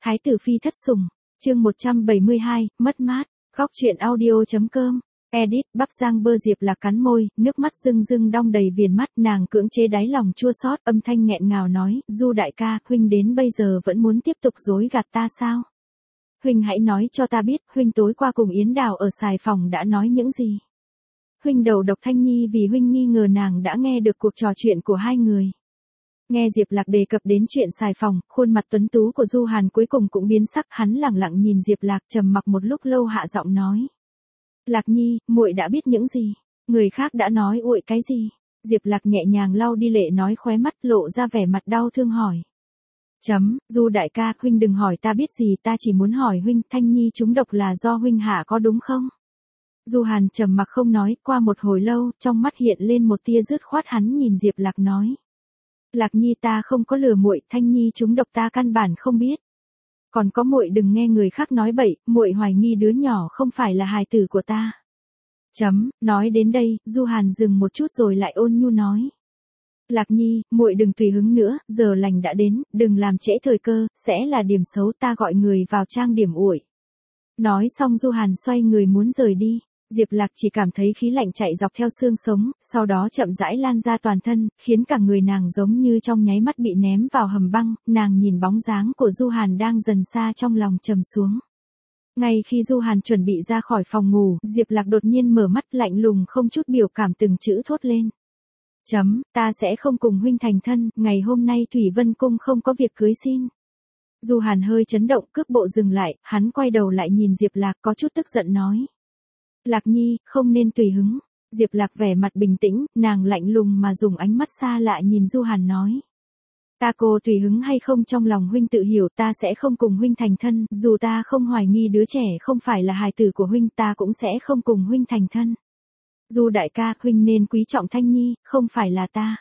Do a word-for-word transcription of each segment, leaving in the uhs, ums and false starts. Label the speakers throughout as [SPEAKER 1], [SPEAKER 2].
[SPEAKER 1] Thái tử phi thất sủng, chương một trăm bảy mươi hai, mất mát, góc truyện audio.com, edit, Bắp Giang Bơ Diệp Lạc cắn môi, nước mắt rưng rưng đong đầy viền mắt, nàng cưỡng chế đáy lòng chua xót, âm thanh nghẹn ngào nói, Du đại ca, huynh đến bây giờ vẫn muốn tiếp tục dối gạt ta sao? Huynh hãy nói cho ta biết, huynh tối qua cùng Yến Đào ở xài phòng đã nói những gì? Huynh đầu độc Thanh Nhi vì huynh nghi ngờ nàng đã nghe được cuộc trò chuyện của hai người. Nghe Diệp Lạc đề cập đến chuyện xài phòng, khuôn mặt tuấn tú của Du Hàn cuối cùng cũng biến sắc, hắn lẳng lặng nhìn Diệp Lạc trầm mặc một lúc lâu hạ giọng nói. Lạc Nhi, muội đã biết những gì? Người khác đã nói uội cái gì? Diệp Lạc nhẹ nhàng lau đi lệ nói khóe mắt lộ ra vẻ mặt đau thương hỏi. Chấm, Du đại ca, huynh đừng hỏi ta biết gì, ta chỉ muốn hỏi huynh, Thanh Nhi trúng độc là do huynh hạ có đúng không? Du Hàn trầm mặc không nói, qua một hồi lâu, trong mắt hiện lên một tia dứt khoát, hắn nhìn Diệp Lạc nói. Lạc Nhi, ta không có lừa muội, Thanh Nhi trúng độc ta căn bản không biết. Còn có muội đừng nghe người khác nói bậy, muội hoài nghi đứa nhỏ không phải là hài tử của ta. Chấm, nói đến đây, Du Hàn dừng một chút rồi lại ôn nhu nói. Lạc Nhi, muội đừng tùy hứng nữa, giờ lành đã đến, đừng làm trễ thời cơ, sẽ là điểm xấu, ta gọi người vào trang điểm ủi. Nói xong Du Hàn xoay người muốn rời đi. Diệp Lạc chỉ cảm thấy khí lạnh chạy dọc theo xương sống, sau đó chậm rãi lan ra toàn thân, khiến cả người nàng giống như trong nháy mắt bị ném vào hầm băng, nàng nhìn bóng dáng của Du Hàn đang dần xa trong lòng trầm xuống. Ngay khi Du Hàn chuẩn bị ra khỏi phòng ngủ, Diệp Lạc đột nhiên mở mắt lạnh lùng không chút biểu cảm từng chữ thốt lên. Chấm, ta sẽ không cùng huynh thành thân, ngày hôm nay Thủy Vân Cung không có việc cưới xin. Du Hàn hơi chấn động, cước bộ dừng lại, hắn quay đầu lại nhìn Diệp Lạc có chút tức giận nói. Lạc Nhi, không nên tùy hứng. Diệp Lạc vẻ mặt bình tĩnh, nàng lạnh lùng mà dùng ánh mắt xa lạ nhìn Du Hàn nói. Ta cô tùy hứng hay không trong lòng huynh tự hiểu, ta sẽ không cùng huynh thành thân, dù ta không hoài nghi đứa trẻ không phải là hài tử của huynh, ta cũng sẽ không cùng huynh thành thân. Du đại ca, huynh nên quý trọng Thanh Nhi, không phải là ta.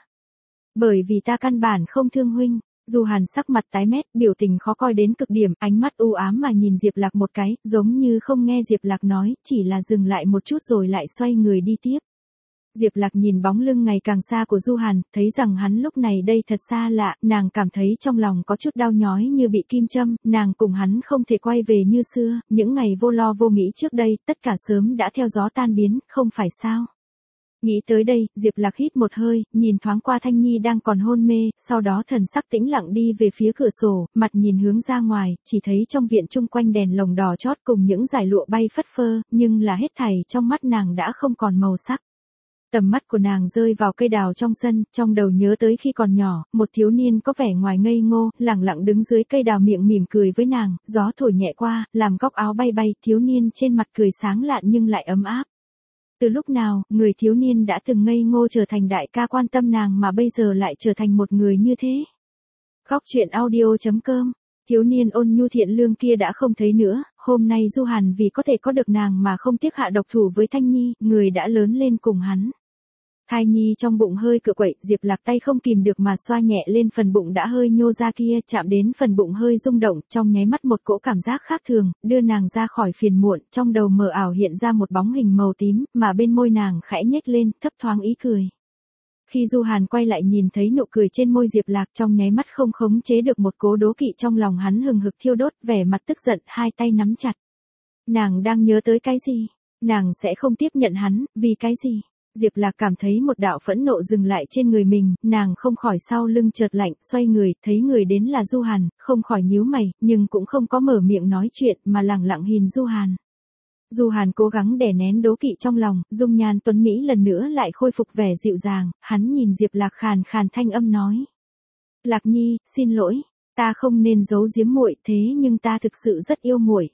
[SPEAKER 1] Bởi vì ta căn bản không thương huynh. Du Hàn sắc mặt tái mét, biểu tình khó coi đến cực điểm, ánh mắt u ám mà nhìn Diệp Lạc một cái, giống như không nghe Diệp Lạc nói, chỉ là dừng lại một chút rồi lại xoay người đi tiếp. Diệp Lạc nhìn bóng lưng ngày càng xa của Du Hàn, thấy rằng hắn lúc này đây thật xa lạ, nàng cảm thấy trong lòng có chút đau nhói như bị kim châm, nàng cùng hắn không thể quay về như xưa, những ngày vô lo vô nghĩ trước đây, tất cả sớm đã theo gió tan biến, không phải sao? Nghĩ tới đây, Diệp Lạc hít một hơi, nhìn thoáng qua Thanh Nhi đang còn hôn mê, sau đó thần sắc tĩnh lặng đi về phía cửa sổ, mặt nhìn hướng ra ngoài, chỉ thấy trong viện chung quanh đèn lồng đỏ chót cùng những dải lụa bay phất phơ, nhưng là hết thảy trong mắt nàng đã không còn màu sắc. Tầm mắt của nàng rơi vào cây đào trong sân, trong đầu nhớ tới khi còn nhỏ, một thiếu niên có vẻ ngoài ngây ngô, lẳng lặng đứng dưới cây đào miệng mỉm cười với nàng, gió thổi nhẹ qua, làm góc áo bay bay, thiếu niên trên mặt cười sáng lạn nhưng lại ấm áp. Từ lúc nào, người thiếu niên đã từng ngây ngô trở thành đại ca quan tâm nàng mà bây giờ lại trở thành một người như thế? Góc truyện audio.com, thiếu niên ôn nhu thiện lương kia đã không thấy nữa, hôm nay Du Hàn vì có thể có được nàng mà không tiếc hạ độc thủ với Thanh Nhi, người đã lớn lên cùng hắn. Thai nhi trong bụng hơi cựa quậy, Diệp Lạc tay không kìm được mà xoa nhẹ lên phần bụng đã hơi nhô ra kia, chạm đến phần bụng hơi rung động, trong nháy mắt một cỗ cảm giác khác thường, đưa nàng ra khỏi phiền muộn, trong đầu mờ ảo hiện ra một bóng hình màu tím, mà bên môi nàng khẽ nhếch lên, thấp thoáng ý cười. Khi Du Hàn quay lại nhìn thấy nụ cười trên môi Diệp Lạc, trong nháy mắt không khống chế được một cỗ đố kỵ trong lòng hắn hừng hực thiêu đốt, vẻ mặt tức giận, hai tay nắm chặt. Nàng đang nhớ tới cái gì? Nàng sẽ không tiếp nhận hắn, vì cái gì? Diệp Lạc cảm thấy một đạo phẫn nộ dừng lại trên người mình, nàng không khỏi sau lưng chợt lạnh, xoay người, thấy người đến là Du Hàn, không khỏi nhíu mày, nhưng cũng không có mở miệng nói chuyện, mà lẳng lặng nhìn Du Hàn. Du Hàn cố gắng đè nén đố kỵ trong lòng, dung nhan tuấn mỹ lần nữa lại khôi phục vẻ dịu dàng, hắn nhìn Diệp Lạc khàn khàn thanh âm nói. Lạc Nhi, xin lỗi, ta không nên giấu giếm muội, thế nhưng ta thực sự rất yêu muội.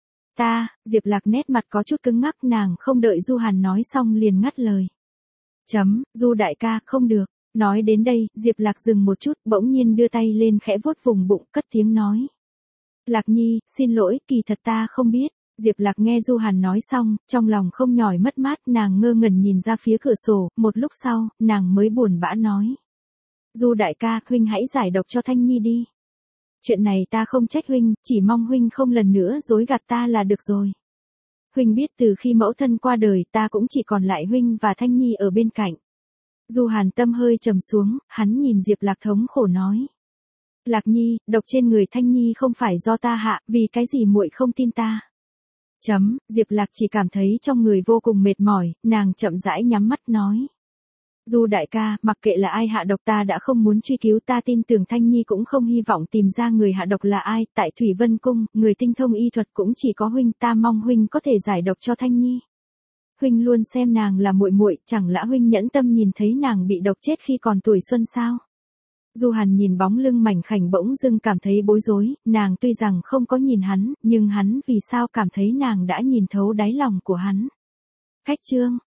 [SPEAKER 1] Ta, Diệp Lạc nét mặt có chút cứng ngắc, nàng không đợi Du Hàn nói xong liền ngắt lời. Chấm, Du đại ca, không được. Nói đến đây, Diệp Lạc dừng một chút, bỗng nhiên đưa tay lên khẽ vuốt vùng bụng, cất tiếng nói. Lạc Nhi, xin lỗi, kỳ thật ta không biết. Diệp Lạc nghe Du Hàn nói xong, trong lòng không nhòi mất mát, nàng ngơ ngẩn nhìn ra phía cửa sổ, một lúc sau, nàng mới buồn bã nói. Du đại ca, huynh hãy giải độc cho Thanh Nhi đi. Chuyện này ta không trách huynh, chỉ mong huynh không lần nữa dối gạt ta là được rồi. Huynh biết từ khi mẫu thân qua đời ta cũng chỉ còn lại huynh và Thanh Nhi ở bên cạnh. Du Hàn tâm hơi trầm xuống, hắn nhìn Diệp Lạc thống khổ nói. Lạc Nhi, độc trên người Thanh Nhi không phải do ta hạ, vì cái gì muội không tin ta? Chấm, Diệp Lạc chỉ cảm thấy trong người vô cùng mệt mỏi, nàng chậm rãi nhắm mắt nói. Du đại ca, mặc kệ là ai hạ độc ta đã không muốn truy cứu, ta tin tưởng Thanh Nhi cũng không hy vọng tìm ra người hạ độc là ai, tại Thủy Vân Cung, người tinh thông y thuật cũng chỉ có huynh, ta mong huynh có thể giải độc cho Thanh Nhi. Huynh luôn xem nàng là muội muội, chẳng lẽ huynh nhẫn tâm nhìn thấy nàng bị độc chết khi còn tuổi xuân sao? Du Hàn nhìn bóng lưng mảnh khảnh bỗng dưng cảm thấy bối rối, nàng tuy rằng không có nhìn hắn, nhưng hắn vì sao cảm thấy nàng đã nhìn thấu đáy lòng của hắn. Khách trương,